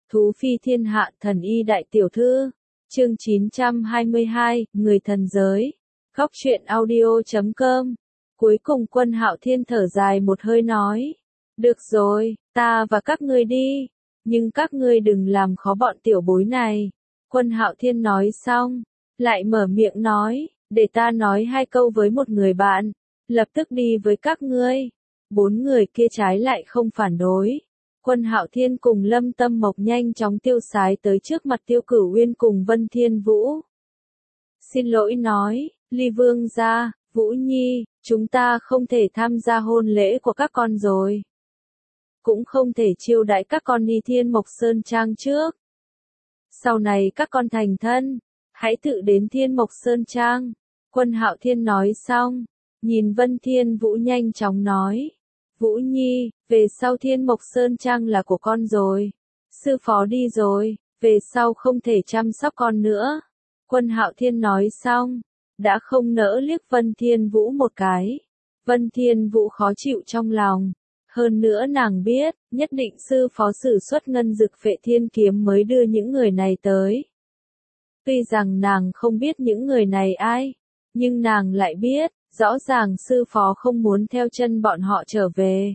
Thú phi thiên hạ thần y đại tiểu thư. Chương 922, Người thần giới. Góc truyện audio.com. Cuối cùng Quân Hạo Thiên thở dài một hơi nói. Được rồi, ta và các ngươi đi. Nhưng các ngươi đừng làm khó bọn tiểu bối này. Quân Hạo Thiên nói xong, lại mở miệng nói, để ta nói hai câu với một người bạn. Lập tức đi với các ngươi. Bốn người kia trái lại không phản đối. Quân Hạo Thiên cùng Lâm Tâm Mộc nhanh chóng tiêu sái tới trước mặt Tiêu Cửu Uyên cùng Vân Thiên Vũ. Xin lỗi nói, Ly Vương gia, Vũ Nhi, chúng ta không thể tham gia hôn lễ của các con rồi. Cũng không thể chiêu đãi các con đi Thiên Mộc Sơn Trang trước. Sau này các con thành thân, hãy tự đến Thiên Mộc Sơn Trang. Quân Hạo Thiên nói xong, nhìn Vân Thiên Vũ nhanh chóng nói. Vũ Nhi, về sau Thiên Mộc Sơn Trang là của con rồi. Sư phó đi rồi, về sau không thể chăm sóc con nữa. Quân Hạo Thiên nói xong, đã không nỡ liếc Vân Thiên Vũ một cái. Vân Thiên Vũ khó chịu trong lòng. Hơn nữa nàng biết, nhất định sư phó sử xuất ngân dực phệ thiên kiếm mới đưa những người này tới. Tuy rằng nàng không biết những người này ai, nhưng nàng lại biết, rõ ràng sư phó không muốn theo chân bọn họ trở về.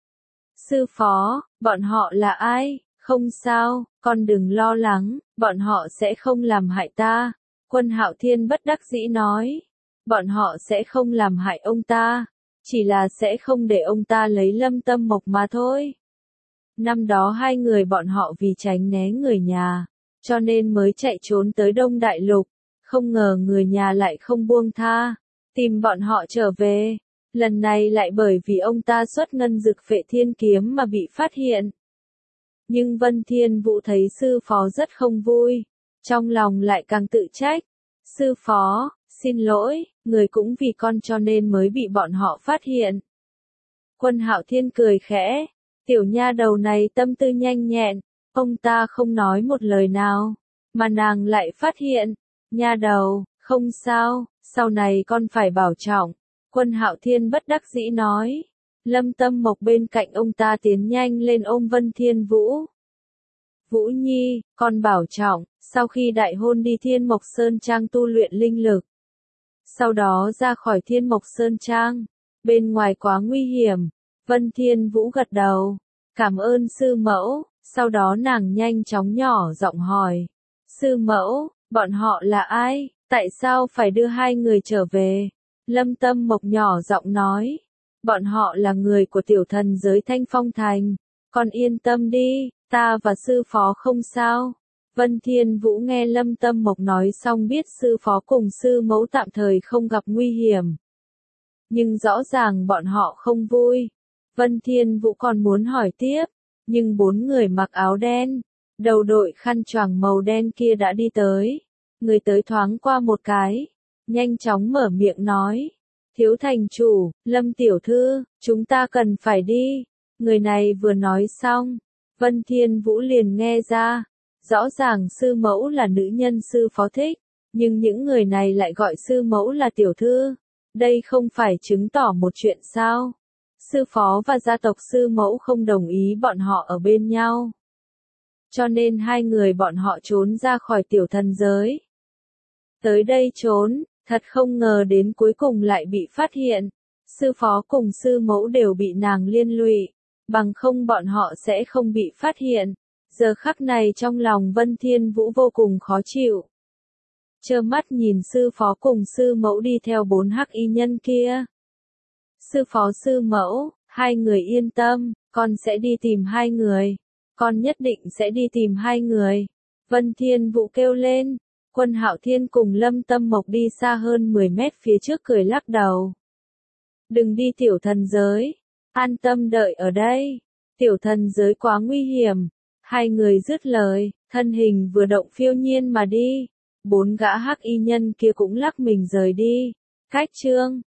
Sư phó, bọn họ là ai? Không sao, con đừng lo lắng, bọn họ sẽ không làm hại ta. Quân Hạo Thiên bất đắc dĩ nói. Bọn họ sẽ không làm hại ông ta, chỉ là sẽ không để ông ta lấy Lâm Tâm Mộc mà thôi. Năm đó hai người bọn họ vì tránh né người nhà, cho nên mới chạy trốn tới Đông Đại Lục. Không ngờ người nhà lại không buông tha, tìm bọn họ trở về. Lần này lại bởi vì ông ta xuất ngân dực phệ thiên kiếm mà bị phát hiện. Nhưng Vân Thiên Vũ thấy sư phó rất không vui, trong lòng lại càng tự trách. Sư phó, xin lỗi, người cũng vì con cho nên mới bị bọn họ phát hiện. Quân Hạo Thiên cười khẽ, tiểu nha đầu này tâm tư nhanh nhẹn, ông ta không nói một lời nào, mà nàng lại phát hiện. Nha đầu, không sao, sau này con phải bảo trọng. Quân Hạo Thiên bất đắc dĩ nói. Lâm Tâm Mộc bên cạnh ông ta tiến nhanh lên ôm Vân Thiên Vũ. Vũ Nhi, con bảo trọng, sau khi đại hôn đi Thiên Mộc Sơn Trang tu luyện linh lực. Sau đó ra khỏi Thiên Mộc Sơn Trang, bên ngoài quá nguy hiểm. Vân Thiên Vũ gật đầu, cảm ơn sư mẫu, sau đó nàng nhanh chóng nhỏ giọng hỏi. Sư mẫu, bọn họ là ai, tại sao phải đưa hai người trở về? Lâm Tâm Mộc nhỏ giọng nói. Bọn họ là người của tiểu thần giới Thanh Phong Thành. Con yên tâm đi, ta và sư phó không sao. Vân Thiên Vũ nghe Lâm Tâm Mộc nói xong biết sư phó cùng sư mẫu tạm thời không gặp nguy hiểm. Nhưng rõ ràng bọn họ không vui. Vân Thiên Vũ còn muốn hỏi tiếp, nhưng bốn người mặc áo đen, đầu đội khăn choàng màu đen kia đã đi tới. Người tới thoáng qua một cái, nhanh chóng mở miệng nói. Thiếu thành chủ, Lâm tiểu thư, chúng ta cần phải đi. Người này vừa nói xong, Vân Thiên Vũ liền nghe ra. Rõ ràng sư mẫu là nữ nhân sư phó thích, nhưng những người này lại gọi sư mẫu là tiểu thư. Đây không phải chứng tỏ một chuyện sao? Sư phó và gia tộc sư mẫu không đồng ý bọn họ ở bên nhau. Cho nên hai người bọn họ trốn ra khỏi tiểu thần giới. Tới đây trốn, thật không ngờ đến cuối cùng lại bị phát hiện. Sư phó cùng sư mẫu đều bị nàng liên lụy, bằng không bọn họ sẽ không bị phát hiện. Giờ khắc này trong lòng Vân Thiên Vũ vô cùng khó chịu. Trơ mắt nhìn sư phó cùng sư mẫu đi theo bốn hắc y nhân kia. Sư phó sư mẫu, hai người yên tâm, con sẽ đi tìm hai người. Con nhất định sẽ đi tìm hai người. Vân Thiên Vũ kêu lên. Quân Hạo Thiên cùng Lâm Tâm Mộc đi xa hơn 10 mét phía trước cười lắc đầu. Đừng đi tiểu thần giới. An tâm đợi ở đây. Tiểu thần giới quá nguy hiểm. Hai người dứt lời, thân hình vừa động phiêu nhiên mà đi. Bốn gã hắc y nhân kia cũng lắc mình rời đi. Cách chương